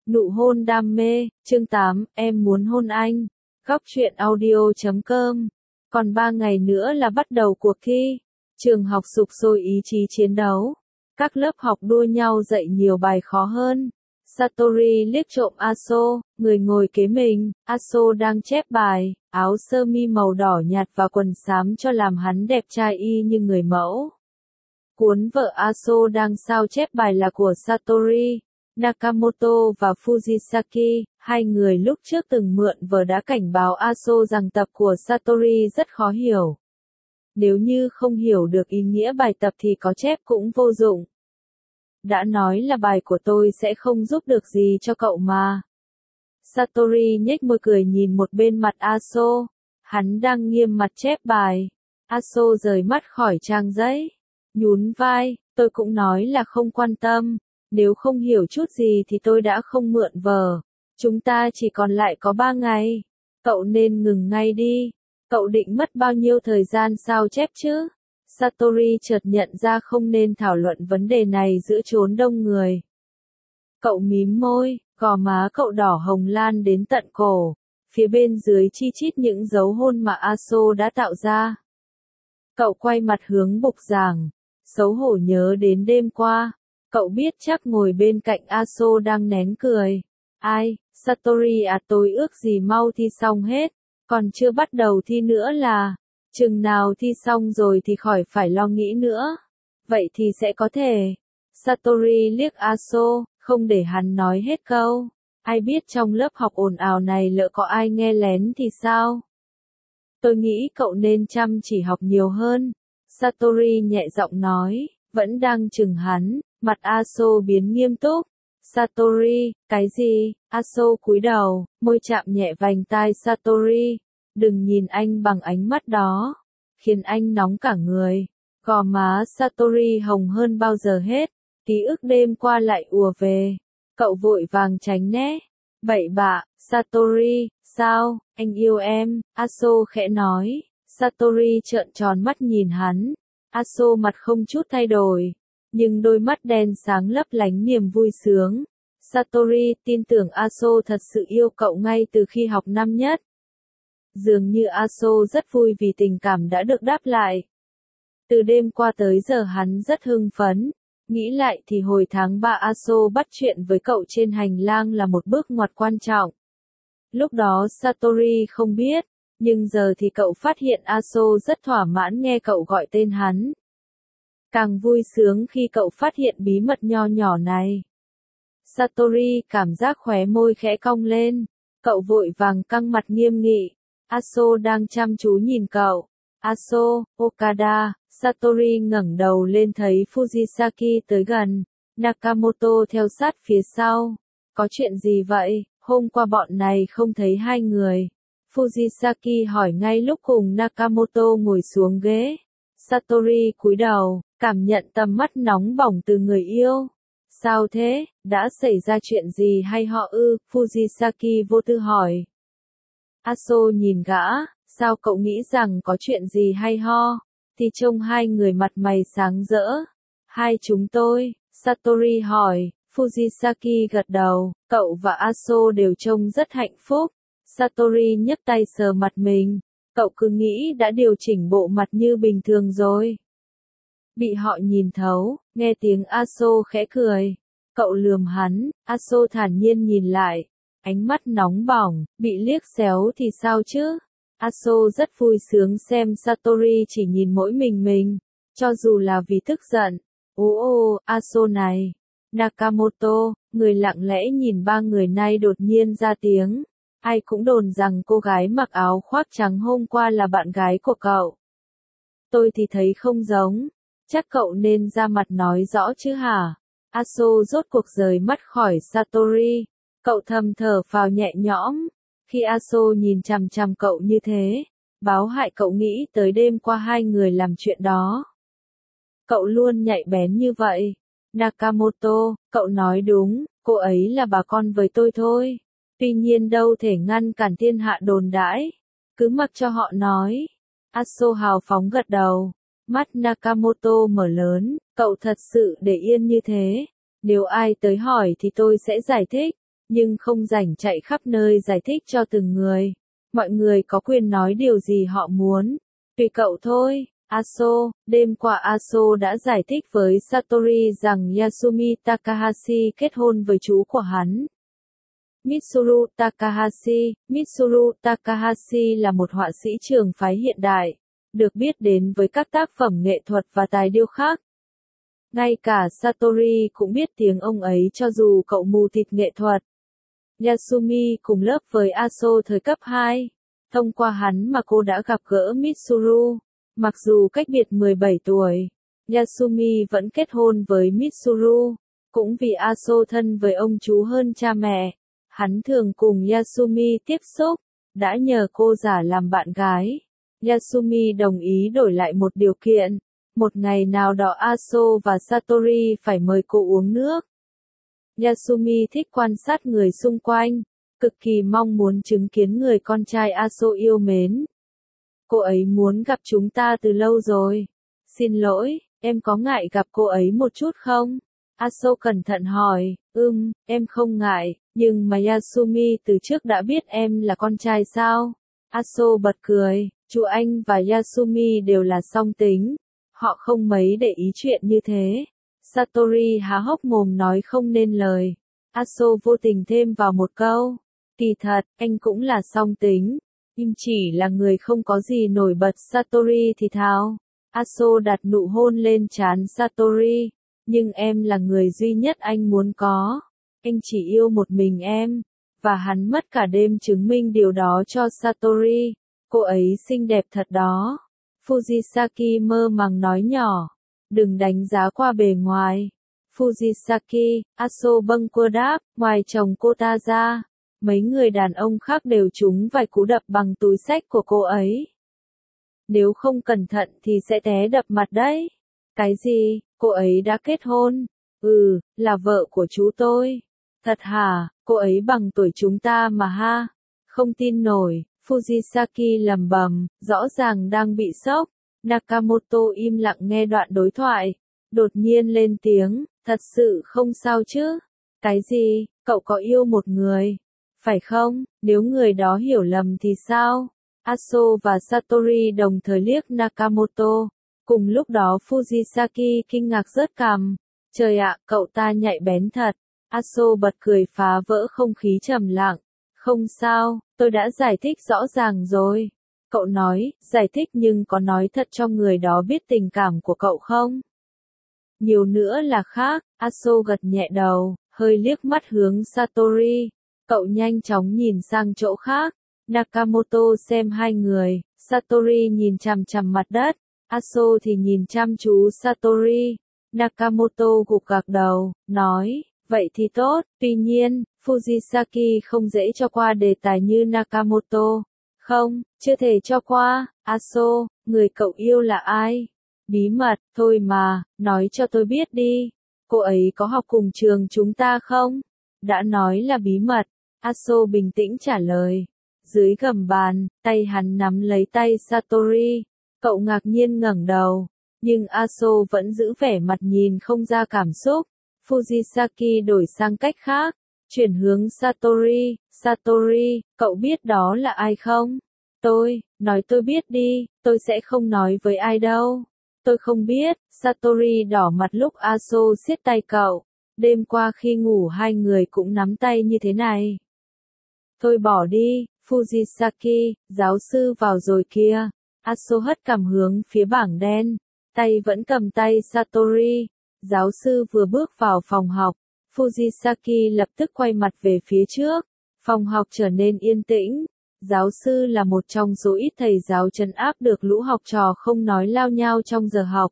Nụ hôn đam mê, chương 8, em muốn hôn anh. Góc truyện audio.com. Còn 3 ngày nữa là bắt đầu cuộc thi. Trường học sục sôi ý chí chiến đấu. Các lớp học đua nhau dạy nhiều bài khó hơn. Satori liếc trộm Aso, người ngồi kế mình. Aso đang chép bài, áo sơ mi màu đỏ nhạt và quần xám cho làm hắn đẹp trai y như người mẫu. Cuốn vở Aso đang sao chép bài là của Satori. Nakamoto và Fujisaki, hai người lúc trước từng mượn vở đã cảnh báo Aso rằng tập của Satori rất khó hiểu. Nếu như không hiểu được ý nghĩa bài tập thì có chép cũng vô dụng. Đã nói là bài của tôi sẽ không giúp được gì cho cậu mà. Satori nhếch môi cười nhìn một bên mặt Aso. Hắn đang nghiêm mặt chép bài. Aso rời mắt khỏi trang giấy. Nhún vai, tôi cũng nói là không quan tâm. Nếu không hiểu chút gì thì tôi đã không mượn vở. Chúng ta chỉ còn lại có 3 ngày. Cậu nên ngừng ngay đi. Cậu định mất bao nhiêu thời gian sao chép chứ? Satori chợt nhận ra không nên thảo luận vấn đề này giữa chốn đông người. Cậu mím môi, gò má cậu đỏ hồng lan đến tận cổ. Phía bên dưới chi chít những dấu hôn mà Aso đã tạo ra. Cậu quay mặt hướng bục giảng. Xấu hổ nhớ đến đêm qua. Cậu biết chắc ngồi bên cạnh Aso đang nén cười. Ai, Satori à, tôi ước gì mau thi xong hết. Còn chưa bắt đầu thi nữa là. Chừng nào thi xong rồi thì khỏi phải lo nghĩ nữa. Vậy thì sẽ có thể. Satori liếc Aso, không để hắn nói hết câu. Ai biết trong lớp học ồn ào này lỡ có ai nghe lén thì sao? Tôi nghĩ cậu nên chăm chỉ học nhiều hơn. Satori nhẹ giọng nói, vẫn đang chừng hắn. Mặt Aso biến nghiêm túc. Satori, cái gì? Aso cúi đầu, môi chạm nhẹ vành tai Satori. Đừng nhìn anh bằng ánh mắt đó. Khiến anh nóng cả người. Gò má Satori hồng hơn bao giờ hết. Ký ức đêm qua lại ùa về. Cậu vội vàng tránh né. Bậy bạ, Satori, sao, anh yêu em, Aso khẽ nói. Satori trợn tròn mắt nhìn hắn. Aso mặt không chút thay đổi. Nhưng đôi mắt đen sáng lấp lánh niềm vui sướng. Satori tin tưởng Aso thật sự yêu cậu ngay từ khi học năm nhất. Dường như Aso rất vui vì tình cảm đã được đáp lại. Từ đêm qua tới giờ hắn rất hưng phấn. Nghĩ lại thì hồi tháng 3 Aso bắt chuyện với cậu trên hành lang là một bước ngoặt quan trọng. Lúc đó Satori không biết, nhưng giờ thì cậu phát hiện Aso rất thỏa mãn nghe cậu gọi tên hắn. Càng vui sướng khi cậu phát hiện bí mật nho nhỏ này. Satori cảm giác khóe môi khẽ cong lên. Cậu vội vàng căng mặt nghiêm nghị. Aso đang chăm chú nhìn cậu. Aso, Okada, Satori ngẩng đầu lên thấy Fujisaki tới gần. Nakamoto theo sát phía sau. Có chuyện gì vậy? Hôm qua bọn này không thấy hai người. Fujisaki hỏi ngay lúc cùng Nakamoto ngồi xuống ghế. Satori cúi đầu, cảm nhận tầm mắt nóng bỏng từ người yêu. Sao thế, đã xảy ra chuyện gì hay họ ư? Fujisaki vô tư hỏi. Aso nhìn gã, sao cậu nghĩ rằng có chuyện gì hay ho? Thì trông hai người mặt mày sáng rỡ. Hai chúng tôi, Satori hỏi. Fujisaki gật đầu, cậu và Aso đều trông rất hạnh phúc. Satori nhấc tay sờ mặt mình. Cậu cứ nghĩ đã điều chỉnh bộ mặt như bình thường rồi. Bị họ nhìn thấu, nghe tiếng Aso khẽ cười. Cậu lườm hắn, Aso thản nhiên nhìn lại. Ánh mắt nóng bỏng, bị liếc xéo thì sao chứ? Aso rất vui sướng xem Satori chỉ nhìn mỗi mình. Cho dù là vì tức giận. Aso này. Nakamoto, người lặng lẽ nhìn ba người này đột nhiên ra tiếng. Ai cũng đồn rằng cô gái mặc áo khoác trắng hôm qua là bạn gái của cậu. Tôi thì thấy không giống. Chắc cậu nên ra mặt nói rõ chứ hả? Aso rốt cuộc rời mắt khỏi Satori. Cậu thầm thở phào nhẹ nhõm. Khi Aso nhìn chằm chằm cậu như thế, báo hại cậu nghĩ tới đêm qua hai người làm chuyện đó. Cậu luôn nhạy bén như vậy. Nakamoto, cậu nói đúng, cô ấy là bà con với tôi thôi. Tuy nhiên đâu thể ngăn cản thiên hạ đồn đãi. Cứ mặc cho họ nói. Aso hào phóng gật đầu. Mắt Nakamoto mở lớn, cậu thật sự để yên như thế. Nếu ai tới hỏi thì tôi sẽ giải thích. nhưng không rảnh chạy khắp nơi giải thích cho từng người. Mọi người có quyền nói điều gì họ muốn. Tùy cậu thôi. Aso, đêm qua Aso đã giải thích với Satori rằng Yasumi Takahashi kết hôn với chú của hắn. Mitsuru Takahashi. Mitsuru Takahashi là một họa sĩ trường phái hiện đại, được biết đến với các tác phẩm nghệ thuật và tài điêu khắc. Ngay cả Satori cũng biết tiếng ông ấy cho dù cậu mù tịt nghệ thuật. Yasumi cùng lớp với Aso thời cấp 2. Thông qua hắn mà cô đã gặp gỡ Mitsuru. Mặc dù cách biệt 17 tuổi, Yasumi vẫn kết hôn với Mitsuru. Cũng vì Aso thân với ông chú hơn cha mẹ, hắn thường cùng Yasumi tiếp xúc, đã nhờ cô giả làm bạn gái. Yasumi đồng ý đổi lại một điều kiện. Một ngày nào đó Aso và Satori phải mời cô uống nước. Yasumi thích quan sát người xung quanh, cực kỳ mong muốn chứng kiến người con trai Aso yêu mến. Cô ấy muốn gặp chúng ta từ lâu rồi. Xin lỗi, em có ngại gặp cô ấy một chút không? Aso cẩn thận hỏi, em không ngại, nhưng mà Yasumi từ trước đã biết em là con trai sao? Aso bật cười, chú anh và Yasumi đều là song tính. Họ không mấy để ý chuyện như thế. Satori há hốc mồm nói không nên lời. Aso vô tình thêm vào một câu. Kỳ thật, anh cũng là song tính. Im chỉ là người không có gì nổi bật. Satori thì thào. Aso đặt nụ hôn lên trán Satori. Nhưng em là người duy nhất anh muốn có. Anh chỉ yêu một mình em. Và hắn mất cả đêm chứng minh điều đó cho Satori. Cô ấy xinh đẹp thật đó. Fujisaki mơ màng nói nhỏ. Đừng đánh giá qua bề ngoài. Fujisaki, Aso bâng quơ đáp, ngoài chồng cô ta ra, mấy người đàn ông khác đều trúng vài cú đập bằng túi xách của cô ấy. Nếu không cẩn thận thì sẽ té đập mặt đấy. Cái gì, cô ấy đã kết hôn? Là vợ của chú tôi. Thật hả, cô ấy bằng tuổi chúng ta mà ha. Không tin nổi, Fujisaki lẩm bẩm, rõ ràng đang bị sốc. Nakamoto im lặng nghe đoạn đối thoại, đột nhiên lên tiếng, thật sự không sao chứ? Cái gì, cậu có yêu một người, phải không? Nếu người đó hiểu lầm thì sao? Aso và Satori đồng thời liếc Nakamoto, cùng lúc đó Fujisaki kinh ngạc rớt cằm, trời ạ, cậu ta nhạy bén thật. Aso bật cười phá vỡ không khí trầm lặng, không sao, tôi đã giải thích rõ ràng rồi. Cậu nói, giải thích nhưng có nói thật cho người đó biết tình cảm của cậu không? Nhiều nữa là khác, Aso gật nhẹ đầu, hơi liếc mắt hướng Satori. Cậu nhanh chóng nhìn sang chỗ khác. Nakamoto xem hai người, Satori nhìn chằm chằm mặt đất, Aso thì nhìn chăm chú Satori. Nakamoto gục gạc đầu, nói, vậy thì tốt, tuy nhiên, Fujisaki không dễ cho qua đề tài như Nakamoto. Không, chưa thể cho qua. Aso, người cậu yêu là ai? Bí mật, thôi mà, nói cho tôi biết đi. Cô ấy có học cùng trường chúng ta không? Đã nói là bí mật. Aso bình tĩnh trả lời. Dưới gầm bàn, tay hắn nắm lấy tay Satori. Cậu ngạc nhiên ngẩng đầu. Nhưng Aso vẫn giữ vẻ mặt nhìn không ra cảm xúc. Fujisaki đổi sang cách khác. Chuyển hướng Satori. Satori, cậu biết đó là ai không? Nói tôi biết đi, tôi sẽ không nói với ai đâu. Tôi không biết. Satori đỏ mặt lúc Aso siết tay cậu. Đêm qua khi ngủ hai người cũng nắm tay như thế này. Thôi bỏ đi, Fujisaki, giáo sư vào rồi kia. Aso hất cằm hướng phía bảng đen. Tay vẫn cầm tay Satori. Giáo sư vừa bước vào phòng học. Fujisaki lập tức quay mặt về phía trước. Phòng học trở nên yên tĩnh. Giáo sư là một trong số ít thầy giáo trấn áp được lũ học trò không nói lao nhao trong giờ học.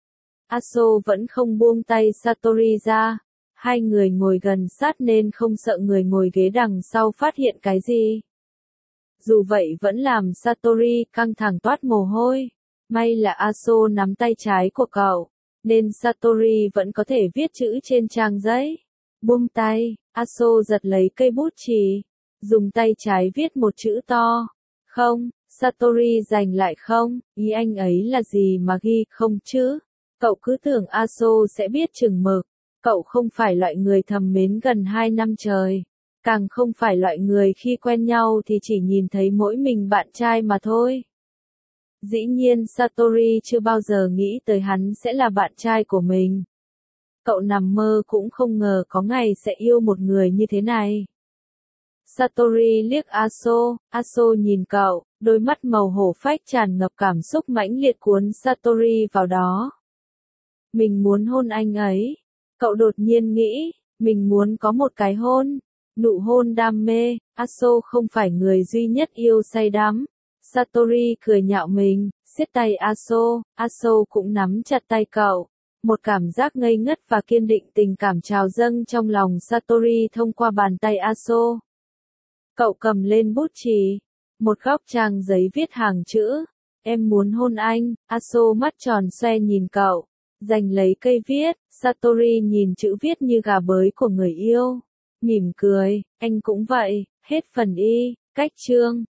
Aso vẫn không buông tay Satori ra. Hai người ngồi gần sát nên không sợ người ngồi ghế đằng sau phát hiện cái gì. Dù vậy vẫn làm Satori căng thẳng toát mồ hôi. May là Aso nắm tay trái của cậu, nên Satori vẫn có thể viết chữ trên trang giấy. Buông tay, Aso giật lấy cây bút chì, dùng tay trái viết một chữ to. Không, Satori giành lại không, ý anh ấy là gì mà ghi không chứ? Cậu cứ tưởng Aso sẽ biết chừng mực, cậu không phải loại người thầm mến gần 2 năm trời. Càng không phải loại người khi quen nhau thì chỉ nhìn thấy mỗi mình bạn trai mà thôi. Dĩ nhiên Satori chưa bao giờ nghĩ tới hắn sẽ là bạn trai của mình. Cậu nằm mơ cũng không ngờ có ngày sẽ yêu một người như thế này. Satori liếc Aso, Aso nhìn cậu, đôi mắt màu hổ phách tràn ngập cảm xúc mãnh liệt cuốn Satori vào đó. Mình muốn hôn anh ấy. Cậu đột nhiên nghĩ, mình muốn có một cái hôn. Nụ hôn đam mê, Aso không phải người duy nhất yêu say đắm. Satori cười nhạo mình, siết tay Aso, Aso cũng nắm chặt tay cậu. Một cảm giác ngây ngất và kiên định tình cảm trào dâng trong lòng Satori thông qua bàn tay Aso. Cậu cầm lên bút chì, một góc trang giấy viết hàng chữ, em muốn hôn anh, Aso mắt tròn xoe nhìn cậu, giành lấy cây viết, Satori nhìn chữ viết như gà bới của người yêu, mỉm cười, anh cũng vậy, hết phần y, cách chương.